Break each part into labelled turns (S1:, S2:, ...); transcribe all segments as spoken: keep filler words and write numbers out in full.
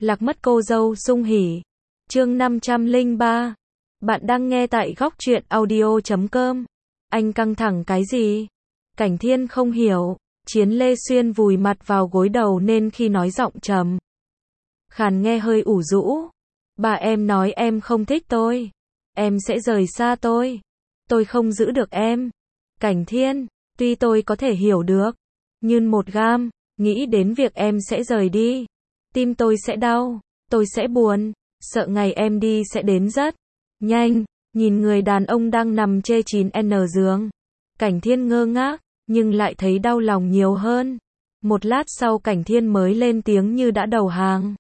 S1: Lạc mất cô dâu sung hỉ. Chương năm trăm lẻ ba. Bạn đang nghe tại góc truyện audio chấm com. Anh căng thẳng cái gì? Cảnh Thiên không hiểu. Chiến Lê Xuyên vùi mặt vào gối đầu nên khi nói giọng trầm khàn nghe hơi ủ rũ. Bà em nói em không thích tôi. Em sẽ rời xa tôi. Tôi không giữ được em. Cảnh Thiên, tuy tôi có thể hiểu được. Nhưng một gam, nghĩ đến việc em sẽ rời đi. Tim tôi sẽ đau. Tôi sẽ buồn. Sợ ngày em đi sẽ đến rất nhanh. Nhìn người đàn ông đang nằm chê chín en giường. Cảnh Thiên ngơ ngác, nhưng lại thấy đau lòng nhiều hơn. Một lát sau Cảnh Thiên mới lên tiếng như đã đầu hàng.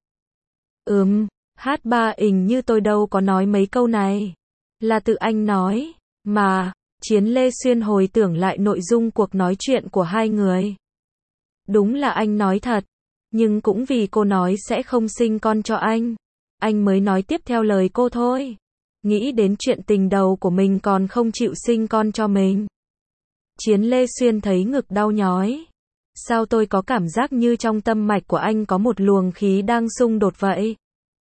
S1: Ừm, hát ba ình như tôi đâu có nói mấy câu này. Là tự anh nói. Mà, Chiến Lê Xuyên hồi tưởng lại nội dung cuộc nói chuyện của hai người. Đúng là anh nói thật. Nhưng cũng vì cô nói sẽ không sinh con cho anh. Anh mới nói tiếp theo lời cô thôi. Nghĩ đến chuyện tình đầu của mình còn không chịu sinh con cho mình. Chiến Lê Xuyên thấy ngực đau nhói. Sao tôi có cảm giác như trong tâm mạch của anh có một luồng khí đang xung đột vậy?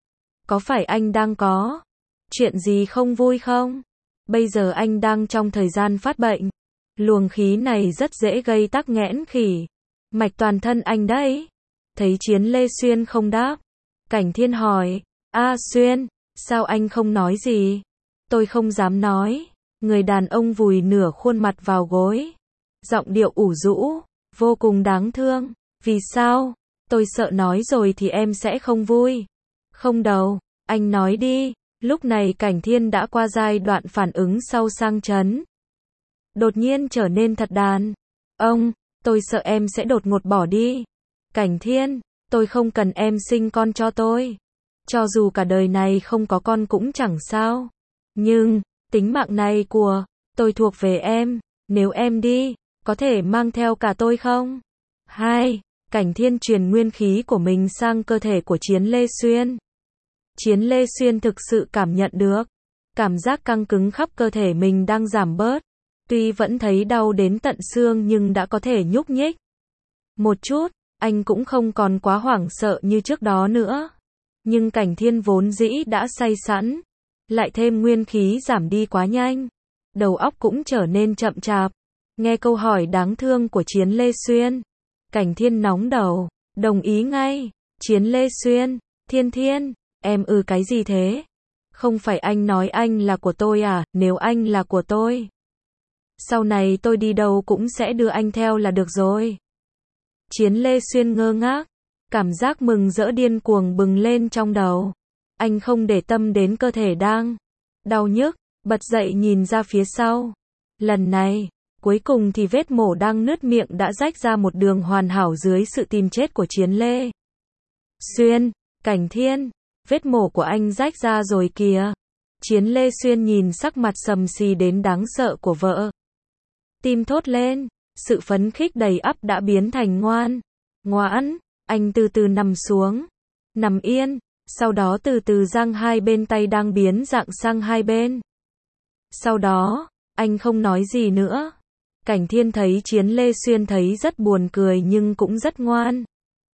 S1: Có phải anh đang có chuyện gì không vui không? Bây giờ anh đang trong thời gian phát bệnh. Luồng khí này rất dễ gây tắc nghẽn khỉ mạch toàn thân anh đấy. Thấy Chiến Lê Xuyên không đáp, Cảnh Thiên hỏi, A Xuyên, sao anh không nói gì? Tôi không dám nói. Người đàn ông vùi nửa khuôn mặt vào gối. Giọng điệu ủ rũ, vô cùng đáng thương. Vì sao? Tôi sợ nói rồi thì em sẽ không vui. Không đâu, anh nói đi. Lúc này Cảnh Thiên đã qua giai đoạn phản ứng sau sang chấn. Đột nhiên trở nên thật đàn. Ông, tôi sợ em sẽ đột ngột bỏ đi. Cảnh Thiên, tôi không cần em sinh con cho tôi. Cho dù cả đời này không có con cũng chẳng sao. Nhưng, tính mạng này của tôi thuộc về em. Nếu em đi, có thể mang theo cả tôi không? Hai, Cảnh Thiên truyền nguyên khí của mình sang cơ thể của Chiến Lê Xuyên. Chiến Lê Xuyên thực sự cảm nhận được. Cảm giác căng cứng khắp cơ thể mình đang giảm bớt. Tuy vẫn thấy đau đến tận xương nhưng đã có thể nhúc nhích. Một chút, anh cũng không còn quá hoảng sợ như trước đó nữa. Nhưng Cảnh Thiên vốn dĩ đã say sẵn. Lại thêm nguyên khí giảm đi quá nhanh. Đầu óc cũng trở nên chậm chạp. Nghe câu hỏi đáng thương của Chiến Lê Xuyên. Cảnh Thiên nóng đầu. Đồng ý ngay. Chiến Lê Xuyên, Thiên Thiên, em ư cái gì thế? Không phải anh nói anh là của tôi à? Nếu anh là của tôi, sau này tôi đi đâu cũng sẽ đưa anh theo là được rồi. Chiến Lê Xuyên ngơ ngác. Cảm giác mừng rỡ điên cuồng bừng lên trong đầu. Anh không để tâm đến cơ thể đang đau nhức, bật dậy nhìn ra phía sau. Lần này, cuối cùng thì vết mổ đang nứt miệng đã rách ra một đường hoàn hảo dưới sự tìm chết của Chiến Lê Xuyên. Cảnh Thiên, vết mổ của anh rách ra rồi kìa. Chiến Lê Xuyên nhìn sắc mặt sầm xì đến đáng sợ của vợ. Tim thốt lên, sự phấn khích đầy ắp đã biến thành ngoan. Ngoãn, anh từ từ nằm xuống. Nằm yên, sau đó từ từ giang hai bên tay đang biến dạng sang hai bên. Sau đó, anh không nói gì nữa. Cảnh Thiên thấy Chiến Lê Xuyên thấy rất buồn cười nhưng cũng rất ngoan.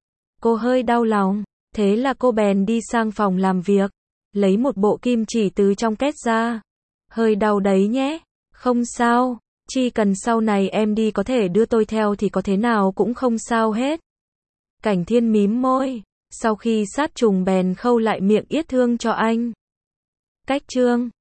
S1: Cô hơi đau lòng, thế là cô bèn đi sang phòng làm việc. Lấy một bộ kim chỉ từ trong két ra. Hơi đau đấy nhé. Không sao. Chỉ cần sau này em đi có thể đưa tôi theo thì có thế nào cũng không sao hết. Cảnh Thiên mím môi. Sau khi sát trùng bèn khâu lại miệng yết thương cho anh. Cách chương